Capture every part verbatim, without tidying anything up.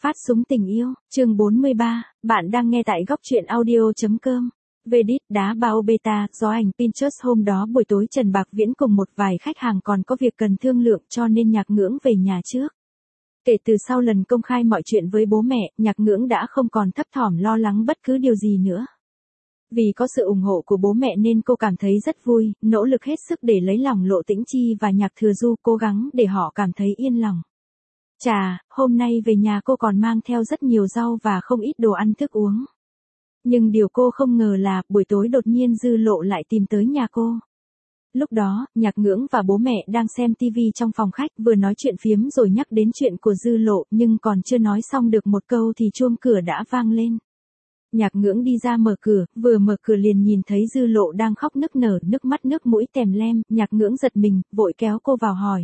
Phát súng tình yêu, chương bốn mươi ba, bạn đang nghe tại góc truyện audio.com. Vedit đá bao beta, gió ảnh Pinterest hôm đó buổi tối Trần Bạc Viễn cùng một vài khách hàng còn có việc cần thương lượng cho nên Nhạc Ngưỡng về nhà trước. Kể từ sau lần công khai mọi chuyện với bố mẹ, Nhạc Ngưỡng đã không còn thấp thỏm lo lắng bất cứ điều gì nữa. Vì có sự ủng hộ của bố mẹ nên cô cảm thấy rất vui, nỗ lực hết sức để lấy lòng Lộ Tĩnh Chi và Nhạc Thừa Du, cố gắng để họ cảm thấy yên lòng. Chà, hôm nay về nhà cô còn mang theo rất nhiều rau và không ít đồ ăn thức uống. Nhưng điều cô không ngờ là, buổi tối đột nhiên Dư Lộ lại tìm tới nhà cô. Lúc đó, Nhạc Ngưỡng và bố mẹ đang xem tivi trong phòng khách, vừa nói chuyện phiếm rồi nhắc đến chuyện của Dư Lộ, nhưng còn chưa nói xong được một câu thì chuông cửa đã vang lên. Nhạc Ngưỡng đi ra mở cửa, vừa mở cửa liền nhìn thấy Dư Lộ đang khóc nức nở, nước mắt nước mũi tèm lem, Nhạc Ngưỡng giật mình, vội kéo cô vào hỏi.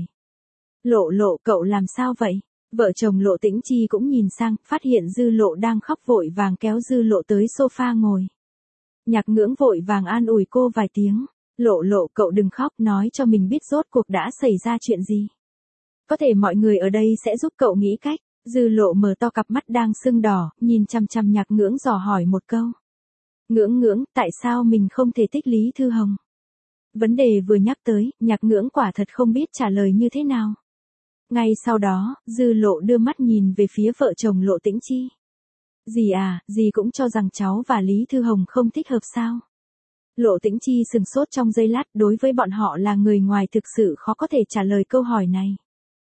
Lộ Lộ, cậu làm sao vậy? Vợ chồng Lộ Tĩnh Chi cũng nhìn sang, phát hiện Dư Lộ đang khóc vội vàng kéo Dư Lộ tới sofa ngồi. Nhạc Ngưỡng vội vàng an ủi cô vài tiếng. Lộ Lộ, cậu đừng khóc, nói cho mình biết rốt cuộc đã xảy ra chuyện gì. Có thể mọi người ở đây sẽ giúp cậu nghĩ cách. Dư Lộ mở to cặp mắt đang sưng đỏ, nhìn chằm chằm Nhạc Ngưỡng dò hỏi một câu. Ngưỡng Ngưỡng, tại sao mình không thể thích Lý Thư Hồng? Vấn đề vừa nhắc tới, Nhạc Ngưỡng quả thật không biết trả lời như thế nào. Ngay sau đó, Dư Lộ đưa mắt nhìn về phía vợ chồng Lộ Tĩnh Chi. Dì à, dì cũng cho rằng cháu và Lý Thư Hồng không thích hợp sao? Lộ Tĩnh Chi sừng sốt trong giây lát, đối với bọn họ là người ngoài thực sự khó có thể trả lời câu hỏi này.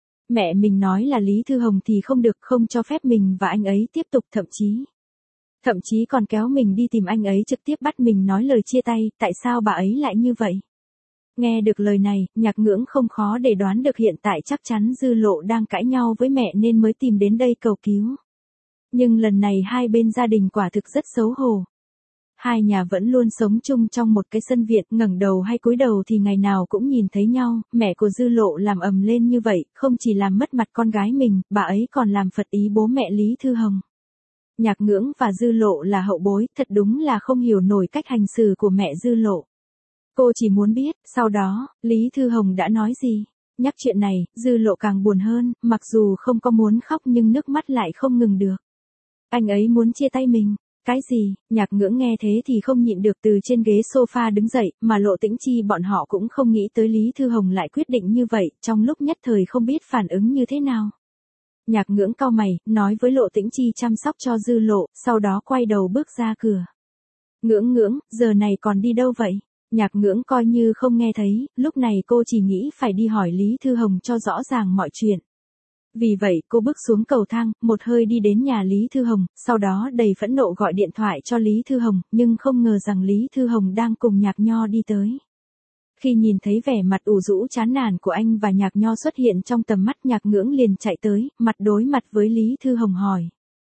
Mẹ mình nói là Lý Thư Hồng thì không được, không cho phép mình và anh ấy tiếp tục, thậm chí. Thậm chí còn kéo mình đi tìm anh ấy trực tiếp bắt mình nói lời chia tay, tại sao bà ấy lại như vậy? Nghe được lời này, Nhạc Ngưỡng không khó để đoán được hiện tại chắc chắn Dư Lộ đang cãi nhau với mẹ nên mới tìm đến đây cầu cứu. Nhưng lần này hai bên gia đình quả thực rất xấu hổ. Hai nhà vẫn luôn sống chung trong một cái sân viện, ngẩng đầu hay cúi đầu thì ngày nào cũng nhìn thấy nhau, mẹ của Dư Lộ làm ầm lên như vậy, không chỉ làm mất mặt con gái mình, bà ấy còn làm phật ý bố mẹ Lý Thư Hồng. Nhạc Ngưỡng và Dư Lộ là hậu bối, thật đúng là không hiểu nổi cách hành xử của mẹ Dư Lộ. Cô chỉ muốn biết, sau đó, Lý Thư Hồng đã nói gì. Nhắc chuyện này, Dư Lộ càng buồn hơn, mặc dù không có muốn khóc nhưng nước mắt lại không ngừng được. Anh ấy muốn chia tay mình. Cái gì? Nhạc Ngưỡng nghe thế thì không nhịn được từ trên ghế sofa đứng dậy, mà Lộ Tĩnh Chi bọn họ cũng không nghĩ tới Lý Thư Hồng lại quyết định như vậy, trong lúc nhất thời không biết phản ứng như thế nào. Nhạc Ngưỡng cau mày, nói với Lộ Tĩnh Chi chăm sóc cho Dư Lộ, sau đó quay đầu bước ra cửa. Ngưỡng Ngưỡng, giờ này còn đi đâu vậy? Nhạc Ngưỡng coi như không nghe thấy, lúc này cô chỉ nghĩ phải đi hỏi Lý Thư Hồng cho rõ ràng mọi chuyện. Vì vậy, cô bước xuống cầu thang, một hơi đi đến nhà Lý Thư Hồng, sau đó đầy phẫn nộ gọi điện thoại cho Lý Thư Hồng, nhưng không ngờ rằng Lý Thư Hồng đang cùng Nhạc Nho đi tới. Khi nhìn thấy vẻ mặt ủ rũ chán nản của anh và Nhạc Nho xuất hiện trong tầm mắt, Nhạc Ngưỡng liền chạy tới, mặt đối mặt với Lý Thư Hồng hỏi.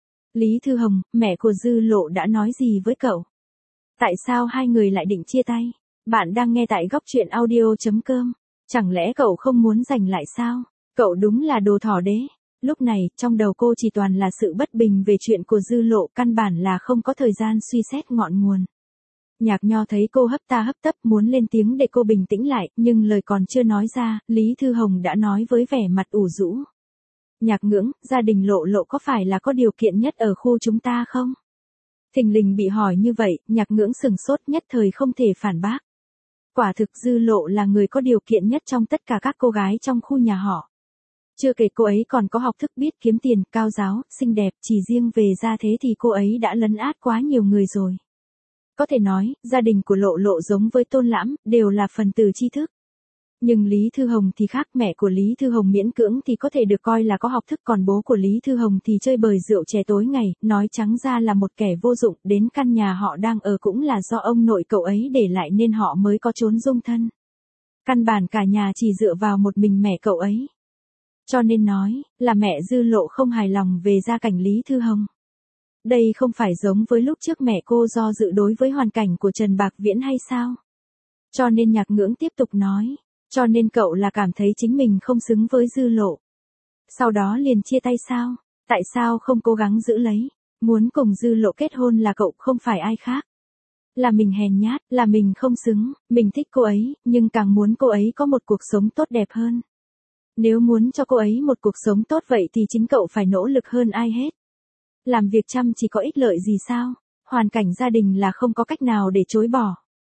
Lý Thư Hồng, mẹ của Dư Lộ đã nói gì với cậu? Tại sao hai người lại định chia tay? Bạn đang nghe tại góc truyện audio.com. Chẳng lẽ cậu không muốn giành lại sao? Cậu đúng là đồ thỏ đế. Lúc này, trong đầu cô chỉ toàn là sự bất bình về chuyện của Dư Lộ, căn bản là không có thời gian suy xét ngọn nguồn. Nhạc Nho thấy cô hấp ta hấp tấp muốn lên tiếng để cô bình tĩnh lại, nhưng lời còn chưa nói ra, Lý Thư Hồng đã nói với vẻ mặt ủ rũ. Nhạc Ngưỡng, gia đình Lộ Lộ có phải là có điều kiện nhất ở khu chúng ta không? Thình lình bị hỏi như vậy, Nhạc Ngưỡng sừng sốt nhất thời không thể phản bác. Quả thực Dư Lộ là người có điều kiện nhất trong tất cả các cô gái trong khu nhà họ. Chưa kể cô ấy còn có học thức, biết kiếm tiền, cao giáo, xinh đẹp, chỉ riêng về gia thế thì cô ấy đã lấn át quá nhiều người rồi. Có thể nói, gia đình của Lộ Lộ giống với Tôn Lãm, đều là phần tử tri thức. Nhưng Lý Thư Hồng thì khác, mẹ của Lý Thư Hồng miễn cưỡng thì có thể được coi là có học thức, còn bố của Lý Thư Hồng thì chơi bời rượu chè tối ngày, nói trắng ra là một kẻ vô dụng, đến căn nhà họ đang ở cũng là do ông nội cậu ấy để lại nên họ mới có chốn dung thân. Căn bản cả nhà chỉ dựa vào một mình mẹ cậu ấy. Cho nên nói, là mẹ Dư Lộ không hài lòng về gia cảnh Lý Thư Hồng. Đây không phải giống với lúc trước mẹ cô do dự đối với hoàn cảnh của Trần Bạc Viễn hay sao? Cho nên Nhạc Ngưỡng tiếp tục nói, cho nên cậu là cảm thấy chính mình không xứng với Dư Lộ. Sau đó liền chia tay sao? Tại sao không cố gắng giữ lấy? Muốn cùng Dư Lộ kết hôn là cậu, không phải ai khác. Là mình hèn nhát, là mình không xứng, mình thích cô ấy, nhưng càng muốn cô ấy có một cuộc sống tốt đẹp hơn. Nếu muốn cho cô ấy một cuộc sống tốt vậy thì chính cậu phải nỗ lực hơn ai hết. Làm việc chăm chỉ có ích lợi gì sao? Hoàn cảnh gia đình là không có cách nào để chối bỏ.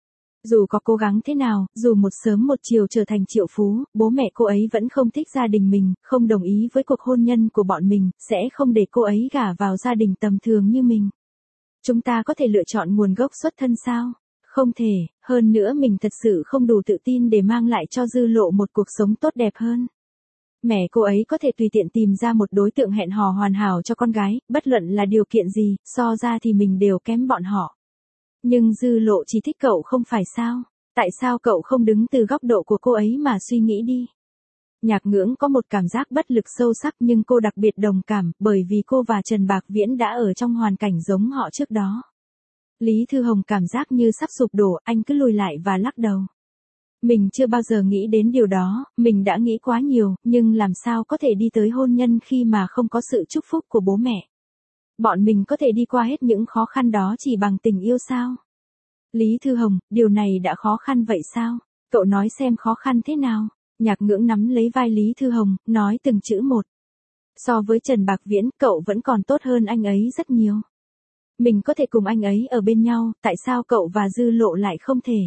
Dù có cố gắng thế nào, dù một sớm một chiều trở thành triệu phú, bố mẹ cô ấy vẫn không thích gia đình mình, không đồng ý với cuộc hôn nhân của bọn mình, sẽ không để cô ấy gả vào gia đình tầm thường như mình. Chúng ta có thể lựa chọn nguồn gốc xuất thân sao? Không thể, hơn nữa mình thật sự không đủ tự tin để mang lại cho Dư Lộ một cuộc sống tốt đẹp hơn. Mẹ cô ấy có thể tùy tiện tìm ra một đối tượng hẹn hò hoàn hảo cho con gái, bất luận là điều kiện gì, so ra thì mình đều kém bọn họ. Nhưng Dư Lộ chỉ thích cậu không phải sao? Tại sao cậu không đứng từ góc độ của cô ấy mà suy nghĩ đi? Nhạc Ngưỡng có một cảm giác bất lực sâu sắc nhưng cô đặc biệt đồng cảm, bởi vì cô và Trần Bạc Viễn đã ở trong hoàn cảnh giống họ trước đó. Lý Thư Hồng cảm giác như sắp sụp đổ, anh cứ lùi lại và lắc đầu. Mình chưa bao giờ nghĩ đến điều đó, mình đã nghĩ quá nhiều, nhưng làm sao có thể đi tới hôn nhân khi mà không có sự chúc phúc của bố mẹ. Bọn mình có thể đi qua hết những khó khăn đó chỉ bằng tình yêu sao? Lý Thư Hồng, điều này đã khó khăn vậy sao? Cậu nói xem khó khăn thế nào? Nhạc Ngưỡng nắm lấy vai Lý Thư Hồng, nói từng chữ một. So với Trần Bạc Viễn, cậu vẫn còn tốt hơn anh ấy rất nhiều. Mình có thể cùng anh ấy ở bên nhau, tại sao cậu và Dư Lộ lại không thể?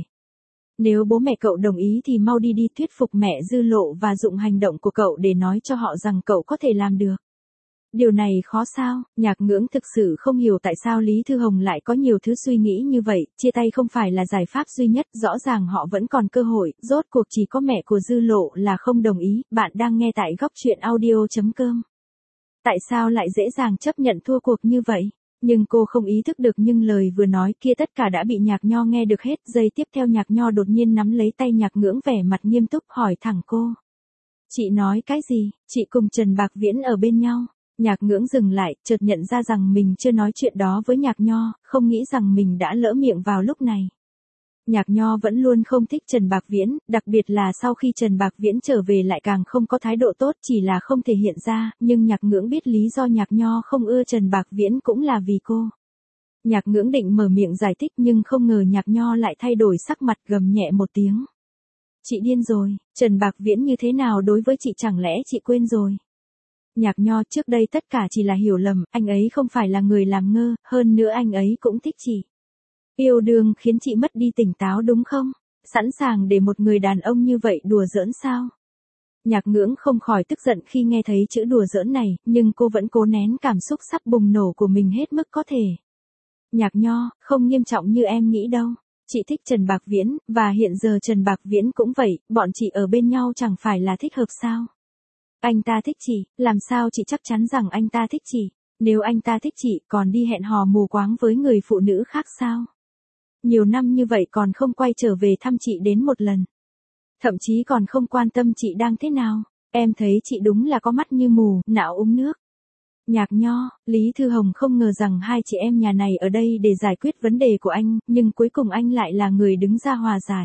Nếu bố mẹ cậu đồng ý thì mau đi đi thuyết phục mẹ Dư Lộ và dụng hành động của cậu để nói cho họ rằng cậu có thể làm được. Điều này khó sao? Nhạc Ngưỡng thực sự không hiểu tại sao Lý Thư Hồng lại có nhiều thứ suy nghĩ như vậy, chia tay không phải là giải pháp duy nhất, rõ ràng họ vẫn còn cơ hội, rốt cuộc chỉ có mẹ của Dư Lộ là không đồng ý, bạn đang nghe tại góc truyện audio chấm com. Tại sao lại dễ dàng chấp nhận thua cuộc như vậy? Nhưng cô không ý thức được nhưng lời vừa nói kia tất cả đã bị Nhạc Nho nghe được hết, giây tiếp theo Nhạc Nho đột nhiên nắm lấy tay Nhạc Ngưỡng vẻ mặt nghiêm túc hỏi thẳng cô. Chị nói cái gì? Chị cùng Trần Bạc Viễn ở bên nhau. Nhạc Ngưỡng dừng lại, chợt nhận ra rằng mình chưa nói chuyện đó với Nhạc Nho, không nghĩ rằng mình đã lỡ miệng vào lúc này. Nhạc Nho vẫn luôn không thích Trần Bạc Viễn, đặc biệt là sau khi Trần Bạc Viễn trở về lại càng không có thái độ tốt, chỉ là không thể hiện ra, nhưng Nhạc Ngưỡng biết lý do Nhạc Nho không ưa Trần Bạc Viễn cũng là vì cô. Nhạc Ngưỡng định mở miệng giải thích nhưng không ngờ Nhạc Nho lại thay đổi sắc mặt, gầm nhẹ một tiếng. Chị điên rồi, Trần Bạc Viễn như thế nào đối với chị chẳng lẽ chị quên rồi? Nhạc Nho, trước đây tất cả chỉ là hiểu lầm, anh ấy không phải là người làm ngơ, hơn nữa anh ấy cũng thích chị. Yêu đương khiến chị mất đi tỉnh táo đúng không? Sẵn sàng để một người đàn ông như vậy đùa giỡn sao? Nhạc Ngưỡng không khỏi tức giận khi nghe thấy chữ đùa giỡn này, nhưng cô vẫn cố nén cảm xúc sắp bùng nổ của mình hết mức có thể. Nhạc Nho, không nghiêm trọng như em nghĩ đâu. Chị thích Trần Bạc Viễn, và hiện giờ Trần Bạc Viễn cũng vậy, bọn chị ở bên nhau chẳng phải là thích hợp sao? Anh ta thích chị, làm sao chị chắc chắn rằng anh ta thích chị? Nếu anh ta thích chị, còn đi hẹn hò mù quáng với người phụ nữ khác sao? Nhiều năm như vậy còn không quay trở về thăm chị đến một lần. Thậm chí còn không quan tâm chị đang thế nào. Em thấy chị đúng là có mắt như mù, não uống nước. Nhạc Nho, Lý Thư Hồng không ngờ rằng hai chị em nhà này ở đây để giải quyết vấn đề của anh, nhưng cuối cùng anh lại là người đứng ra hòa giải.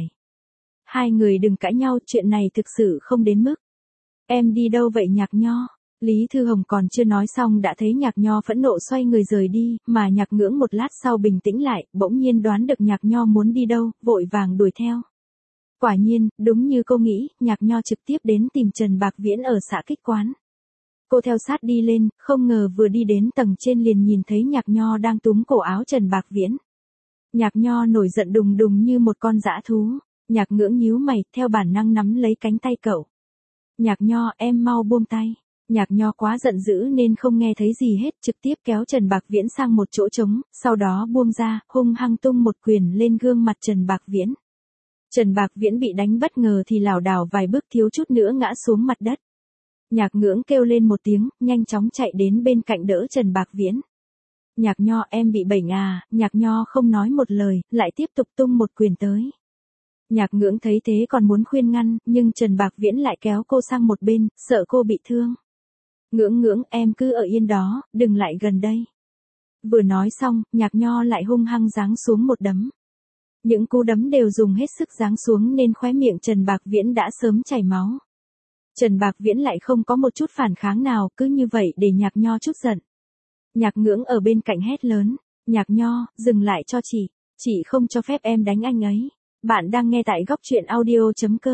Hai người đừng cãi nhau, chuyện này thực sự không đến mức. Em đi đâu vậy Nhạc Nho? Lý Thư Hồng còn chưa nói xong đã thấy Nhạc Nho phẫn nộ xoay người rời đi, mà Nhạc Ngưỡng một lát sau bình tĩnh lại, bỗng nhiên đoán được Nhạc Nho muốn đi đâu, vội vàng đuổi theo. Quả nhiên, đúng như cô nghĩ, Nhạc Nho trực tiếp đến tìm Trần Bạc Viễn ở xã Kích Quán. Cô theo sát đi lên, không ngờ vừa đi đến tầng trên liền nhìn thấy Nhạc Nho đang túm cổ áo Trần Bạc Viễn. Nhạc Nho nổi giận đùng đùng như một con dã thú. Nhạc Ngưỡng nhíu mày, theo bản năng nắm lấy cánh tay cậu. Nhạc Nho, em mau buông tay. Nhạc Nho quá giận dữ nên không nghe thấy gì hết, trực tiếp kéo Trần Bạc Viễn sang một chỗ trống, sau đó buông ra, hung hăng tung một quyền lên gương mặt Trần Bạc Viễn. Trần Bạc Viễn bị đánh bất ngờ thì lảo đảo vài bước thiếu chút nữa ngã xuống mặt đất. Nhạc Ngưỡng kêu lên một tiếng, nhanh chóng chạy đến bên cạnh đỡ Trần Bạc Viễn. Nhạc Nho, em bị bệnh à? Nhạc Nho không nói một lời, lại tiếp tục tung một quyền tới. Nhạc Ngưỡng thấy thế còn muốn khuyên ngăn, nhưng Trần Bạc Viễn lại kéo cô sang một bên, sợ cô bị thương. Ngưỡng Ngưỡng, em cứ ở yên đó, đừng lại gần đây. Vừa nói xong, Nhạc Nho lại hung hăng giáng xuống một đấm. Những cú đấm đều dùng hết sức giáng xuống nên khóe miệng Trần Bạc Viễn đã sớm chảy máu. Trần Bạc Viễn lại không có một chút phản kháng nào, cứ như vậy để Nhạc Nho chút giận. Nhạc Ngưỡng ở bên cạnh hét lớn, Nhạc Nho, dừng lại cho chị, chị không cho phép em đánh anh ấy. Bạn đang nghe tại góc truyện audio chấm com.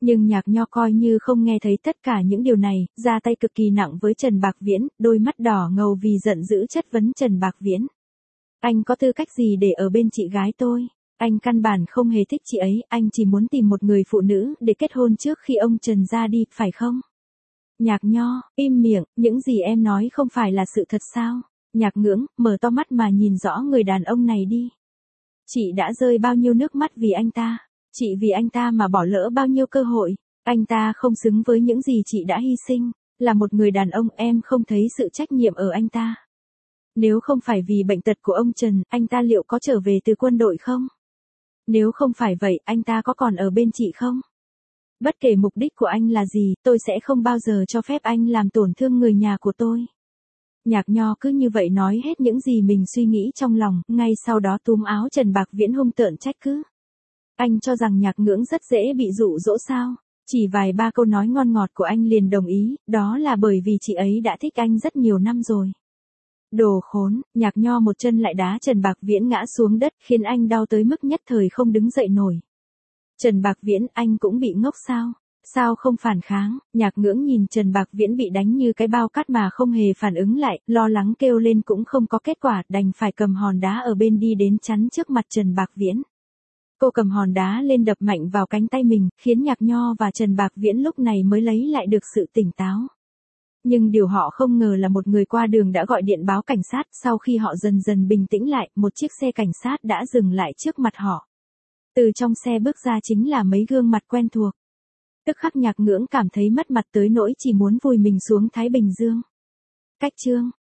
Nhưng Nhạc Nho coi như không nghe thấy tất cả những điều này, ra tay cực kỳ nặng với Trần Bạc Viễn, đôi mắt đỏ ngầu vì giận dữ chất vấn Trần Bạc Viễn. Anh có tư cách gì để ở bên chị gái tôi? Anh căn bản không hề thích chị ấy, anh chỉ muốn tìm một người phụ nữ để kết hôn trước khi ông Trần ra đi, phải không? Nhạc Nho, im miệng, những gì em nói không phải là sự thật sao? Nhạc Ngưỡng, mở to mắt mà nhìn rõ người đàn ông này đi. Chị đã rơi bao nhiêu nước mắt vì anh ta? Chị vì anh ta mà bỏ lỡ bao nhiêu cơ hội? Anh ta không xứng với những gì chị đã hy sinh. Là một người đàn ông, em không thấy sự trách nhiệm ở anh ta. Nếu không phải vì bệnh tật của ông Trần, anh ta liệu có trở về từ quân đội không? Nếu không phải vậy, anh ta có còn ở bên chị không? Bất kể mục đích của anh là gì, tôi sẽ không bao giờ cho phép anh làm tổn thương người nhà của tôi. Nhạc Nho cứ như vậy nói hết những gì mình suy nghĩ trong lòng, ngay sau đó túm áo Trần Bạc Viễn hung tợn trách cứ. Anh cho rằng Nhạc Ngưỡng rất dễ bị dụ dỗ sao? Chỉ vài ba câu nói ngon ngọt của anh liền đồng ý, đó là bởi vì chị ấy đã thích anh rất nhiều năm rồi. Đồ khốn, Nhạc Nho một chân lại đá Trần Bạc Viễn ngã xuống đất khiến anh đau tới mức nhất thời không đứng dậy nổi. Trần Bạc Viễn, anh cũng bị ngốc sao? Sao không phản kháng? Nhạc Ngưỡng nhìn Trần Bạc Viễn bị đánh như cái bao cát mà không hề phản ứng lại, lo lắng kêu lên cũng không có kết quả, đành phải cầm hòn đá ở bên đi đến chắn trước mặt Trần Bạc Viễn. Cô cầm hòn đá lên đập mạnh vào cánh tay mình, khiến Nhạc Nho và Trần Bạc Viễn lúc này mới lấy lại được sự tỉnh táo. Nhưng điều họ không ngờ là một người qua đường đã gọi điện báo cảnh sát, sau khi họ dần dần bình tĩnh lại, một chiếc xe cảnh sát đã dừng lại trước mặt họ. Từ trong xe bước ra chính là mấy gương mặt quen thuộc. Tức khắc Nhạc Ngưỡng cảm thấy mất mặt tới nỗi chỉ muốn vùi mình xuống Thái Bình Dương. Cách chương